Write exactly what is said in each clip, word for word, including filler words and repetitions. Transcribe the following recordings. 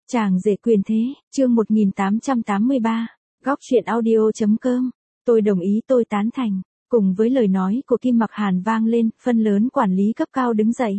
Chàng rể quyền thế, chương một nghìn tám trăm tám mươi ba, góc truyện audio.com. Tôi đồng ý, tôi tán thành. Cùng với lời nói của Kim Mặc Hàn vang lên, phân lớn quản lý cấp cao đứng dậy.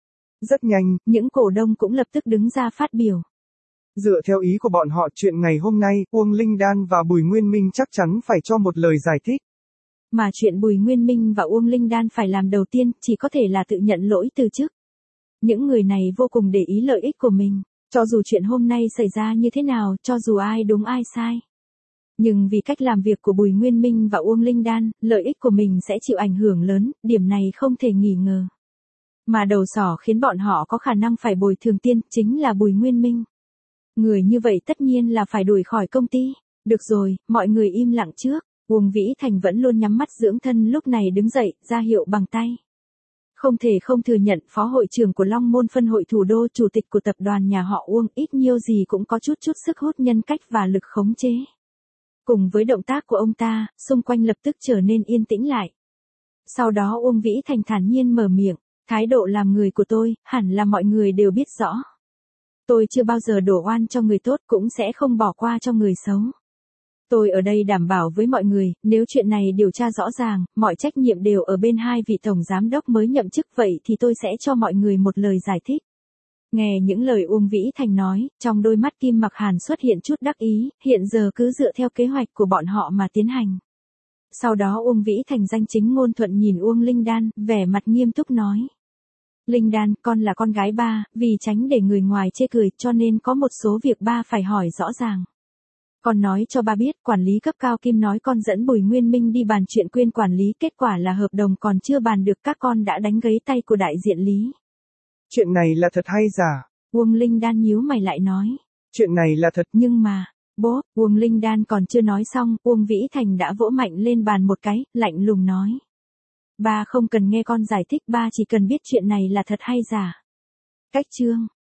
Rất nhanh, những cổ đông cũng lập tức đứng ra phát biểu. Dựa theo ý của bọn họ, chuyện ngày hôm nay, Uông Linh Đan và Bùi Nguyên Minh chắc chắn phải cho một lời giải thích. Mà chuyện Bùi Nguyên Minh và Uông Linh Đan phải làm đầu tiên, chỉ có thể là tự nhận lỗi từ chức. Những người này vô cùng để ý lợi ích của mình, cho dù chuyện hôm nay xảy ra như thế nào, cho dù ai đúng ai sai. Nhưng vì cách làm việc của Bùi Nguyên Minh và Uông Linh Đan, lợi ích của mình sẽ chịu ảnh hưởng lớn, điểm này không thể nghi ngờ. Mà đầu sỏ khiến bọn họ có khả năng phải bồi thường tiên, chính là Bùi Nguyên Minh. Người như vậy tất nhiên là phải đuổi khỏi công ty. Được rồi, mọi người im lặng trước. Uông Vĩ Thành vẫn luôn nhắm mắt dưỡng thân, lúc này đứng dậy, ra hiệu bằng tay. Không thể không thừa nhận, phó hội trưởng của Long Môn phân hội thủ đô, chủ tịch của tập đoàn nhà họ Uông, ít nhiều gì cũng có chút chút sức hút nhân cách và lực khống chế. Cùng với động tác của ông ta, xung quanh lập tức trở nên yên tĩnh lại. Sau đó Uông Vĩ Thành thản nhiên mở miệng, thái độ làm người của tôi, hẳn là mọi người đều biết rõ. Tôi chưa bao giờ đổ oan cho người tốt, cũng sẽ không bỏ qua cho người xấu. Tôi ở đây đảm bảo với mọi người, nếu chuyện này điều tra rõ ràng, mọi trách nhiệm đều ở bên hai vị tổng giám đốc mới nhậm chức, vậy thì tôi sẽ cho mọi người một lời giải thích. Nghe những lời Uông Vĩ Thành nói, trong đôi mắt Kim Mặc Hàn xuất hiện chút đắc ý, hiện giờ cứ dựa theo kế hoạch của bọn họ mà tiến hành. Sau đó Uông Vĩ Thành danh chính ngôn thuận nhìn Uông Linh Đan, vẻ mặt nghiêm túc nói. Linh Đan, con là con gái ba, vì tránh để người ngoài chê cười, cho nên có một số việc ba phải hỏi rõ ràng. Con nói cho ba biết, quản lý cấp cao Kim nói con dẫn Bùi Nguyên Minh đi bàn chuyện quyên quản lý, kết quả là hợp đồng còn chưa bàn được, các con đã đánh gãy tay của đại diện Lý. Chuyện này là thật hay giả? Uông Linh Đan nhíu mày lại nói. Chuyện này là thật. Nhưng mà, bố, Uông Linh Đan còn chưa nói xong, Uông Vĩ Thành đã vỗ mạnh lên bàn một cái, lạnh lùng nói. Ba không cần nghe con giải thích, ba chỉ cần biết chuyện này là thật hay giả. Cách chương.